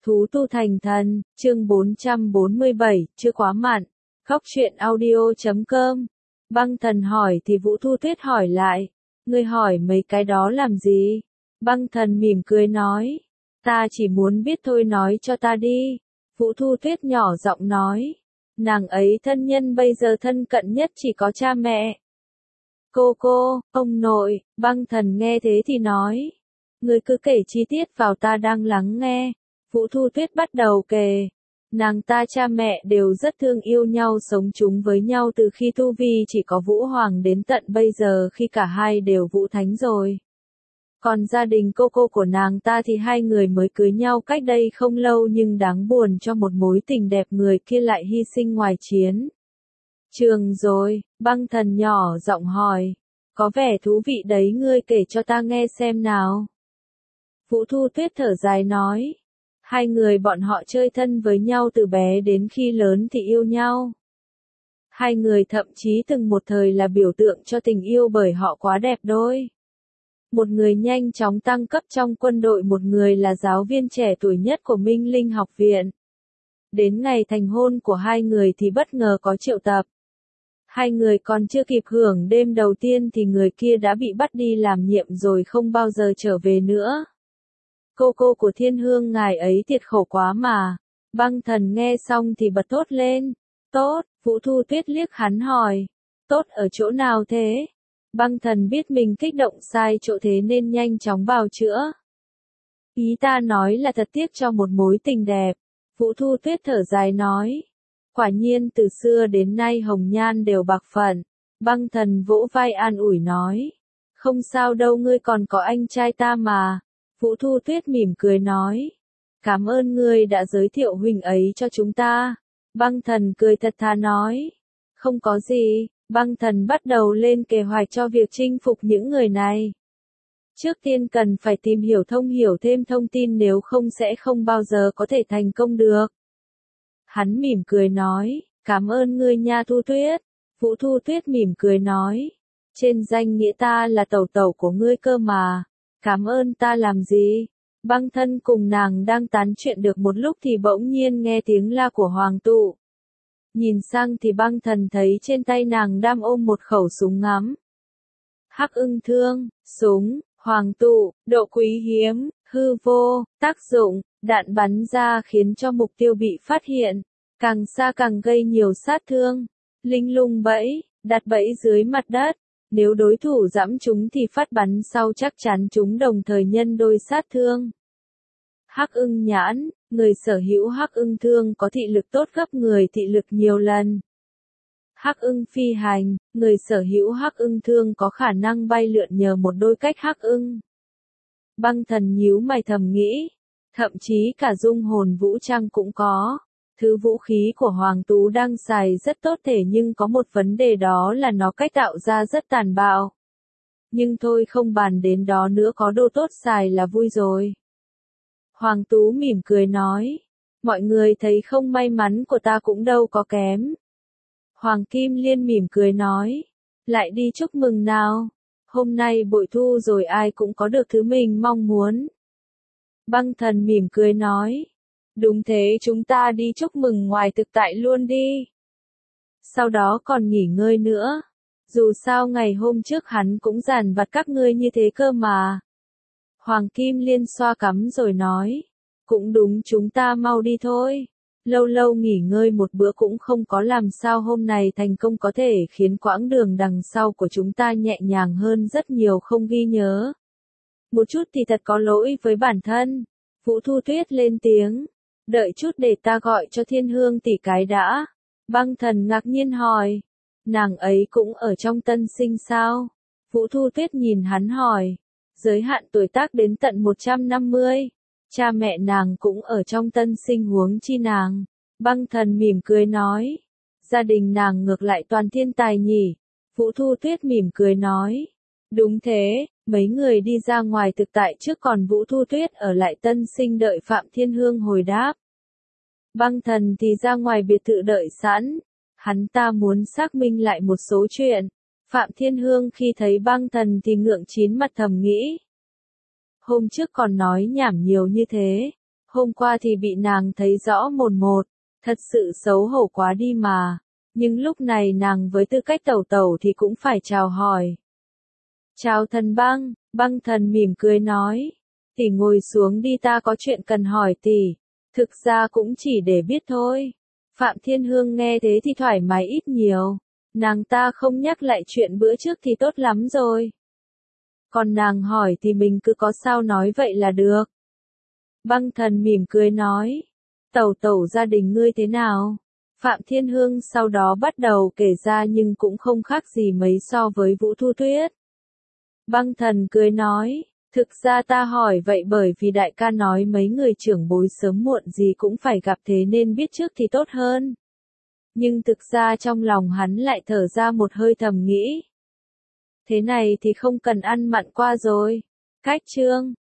Thú tu thành thần, chương 447, chưa quá mặn. Khóc chuyện audio.com. Băng thần hỏi thì Vũ Thu Tuyết hỏi lại. Ngươi hỏi mấy cái đó làm gì? Băng thần mỉm cười nói. Ta chỉ muốn biết thôi, nói cho ta đi. Vũ Thu Tuyết nhỏ giọng nói. Nàng ấy thân nhân bây giờ thân cận nhất chỉ có cha mẹ. Cô, ông nội. Băng thần nghe thế thì nói. Ngươi cứ kể chi tiết vào, ta đang lắng nghe. Vũ Thu Tuyết bắt đầu kể. Nàng ta cha mẹ đều rất thương yêu nhau, sống chung với nhau từ khi tu vi chỉ có Vũ Hoàng đến tận bây giờ khi cả hai đều Vũ Thánh rồi. Còn gia đình cô của nàng ta thì hai người mới cưới nhau cách đây không lâu, nhưng đáng buồn cho một mối tình đẹp người kia lại hy sinh ngoài chiến trường rồi. Băng thần nhỏ giọng hỏi. Có vẻ thú vị đấy, ngươi kể cho ta nghe xem nào. Vũ Thu Tuyết thở dài nói. Hai người bọn họ chơi thân với nhau từ bé đến khi lớn thì yêu nhau. Hai người thậm chí từng một thời là biểu tượng cho tình yêu bởi họ quá đẹp đôi. Một người nhanh chóng tăng cấp trong quân đội, một người là giáo viên trẻ tuổi nhất của Minh Linh học viện. Đến ngày thành hôn của hai người thì bất ngờ có triệu tập. Hai người còn chưa kịp hưởng đêm đầu tiên thì người kia đã bị bắt đi làm nhiệm rồi không bao giờ trở về nữa. Cô của Thiên Hương ngài ấy thiệt khổ quá mà. Băng thần nghe xong thì bật thốt lên. Tốt, Vũ Thu Tuyết liếc hắn hỏi. Tốt ở chỗ nào thế? Băng thần biết mình kích động sai chỗ thế nên nhanh chóng bào chữa. Ý ta nói là thật tiếc cho một mối tình đẹp. Vũ Thu Tuyết thở dài nói. Quả nhiên từ xưa đến nay hồng nhan đều bạc phận. Băng thần vỗ vai an ủi nói. Không sao đâu, ngươi còn có anh trai ta mà. Vũ Thu Tuyết mỉm cười nói. Cảm ơn ngươi đã giới thiệu huynh ấy cho chúng ta. Băng thần cười thật thà nói. Không có gì. Băng thần bắt đầu lên kế hoạch cho việc chinh phục những người này. Trước tiên cần phải tìm hiểu thông hiểu thêm thông tin, nếu không sẽ không bao giờ có thể thành công được. Hắn mỉm cười nói. Cảm ơn ngươi nha Thu Tuyết. Vũ Thu Tuyết mỉm cười nói. Trên danh nghĩa ta là tẩu tẩu của ngươi cơ mà. Cảm ơn ta làm gì? Băng thân cùng nàng đang tán chuyện được một lúc thì bỗng nhiên nghe tiếng la của Hoàng tụ. Nhìn sang thì băng thần thấy trên tay nàng đang ôm một khẩu súng ngắm. Hắc ưng thương, súng, Hoàng tụ, độ quý hiếm, hư vô, tác dụng, đạn bắn ra khiến cho mục tiêu bị phát hiện. Càng xa càng gây nhiều sát thương. Linh lung bẫy, đặt bẫy dưới mặt đất. Nếu đối thủ giẫm chúng thì phát bắn sau chắc chắn chúng đồng thời nhân đôi sát thương. Hắc ưng nhãn, người sở hữu hắc ưng thương có thị lực tốt gấp người thị lực nhiều lần. Hắc ưng phi hành, người sở hữu hắc ưng thương có khả năng bay lượn nhờ một đôi cách hắc ưng. Băng thần nhíu mày thầm nghĩ, thậm chí cả dung hồn vũ trang cũng có. Thứ vũ khí của Hoàng Tú đang xài rất tốt thể, nhưng có một vấn đề, đó là nó cách tạo ra rất tàn bạo. Nhưng thôi không bàn đến đó nữa, có đồ tốt xài là vui rồi. Hoàng Tú mỉm cười nói. Mọi người thấy không, may mắn của ta cũng đâu có kém. Hoàng Kim Liên mỉm cười nói. Lại đi chúc mừng nào. Hôm nay bội thu rồi, ai cũng có được thứ mình mong muốn. Băng thần mỉm cười nói. Đúng thế, chúng ta đi chúc mừng ngoài thực tại luôn đi. Sau đó còn nghỉ ngơi nữa. Dù sao ngày hôm trước hắn cũng dằn vặt các ngươi như thế cơ mà. Hoàng Kim Liên xoa cằm rồi nói. Cũng đúng, chúng ta mau đi thôi. Lâu lâu nghỉ ngơi một bữa cũng không có, làm sao hôm nay thành công có thể khiến quãng đường đằng sau của chúng ta nhẹ nhàng hơn rất nhiều, không ghi nhớ. Một chút thì thật có lỗi với bản thân. Vũ Thu Tuyết lên tiếng. Đợi chút, để ta gọi cho Thiên Hương tỷ cái đã. Băng thần ngạc nhiên hỏi. Nàng ấy cũng ở trong tân sinh sao? Vũ Thu Tuyết nhìn hắn hỏi. Giới hạn tuổi tác đến tận 150. Cha mẹ nàng cũng ở trong tân sinh, huống chi nàng. Băng thần mỉm cười nói. Gia đình nàng ngược lại toàn thiên tài nhỉ? Vũ Thu Tuyết mỉm cười nói. Đúng thế, mấy người đi ra ngoài thực tại trước, còn Vũ Thu Tuyết ở lại tân sinh đợi Phạm Thiên Hương hồi đáp. Băng thần thì ra ngoài biệt thự đợi sẵn. Hắn ta muốn xác minh lại một số chuyện. Phạm Thiên Hương khi thấy băng thần thì ngượng chín mặt thầm nghĩ. Hôm trước còn nói nhảm nhiều như thế. Hôm qua thì bị nàng thấy rõ mồn một, thật sự xấu hổ quá đi mà. Nhưng lúc này nàng với tư cách tẩu tẩu thì cũng phải chào hỏi. Chào thần Băng, Băng thần mỉm cười nói. Tỷ ngồi xuống đi, ta có chuyện cần hỏi tỷ. Thực ra cũng chỉ để biết thôi. Phạm Thiên Hương nghe thế thì thoải mái ít nhiều. Nàng ta không nhắc lại chuyện bữa trước thì tốt lắm rồi. Còn nàng hỏi thì mình cứ có sao nói vậy là được. Băng thần mỉm cười nói. Tẩu tẩu gia đình ngươi thế nào? Phạm Thiên Hương sau đó bắt đầu kể ra nhưng cũng không khác gì mấy so với Vũ Thu Tuyết. Băng thần cười nói. Thực ra ta hỏi vậy bởi vì đại ca nói mấy người trưởng bối sớm muộn gì cũng phải gặp, thế nên biết trước thì tốt hơn. Nhưng thực ra trong lòng hắn lại thở ra một hơi thầm nghĩ. Thế này thì không cần ăn mặn qua rồi. Cách chương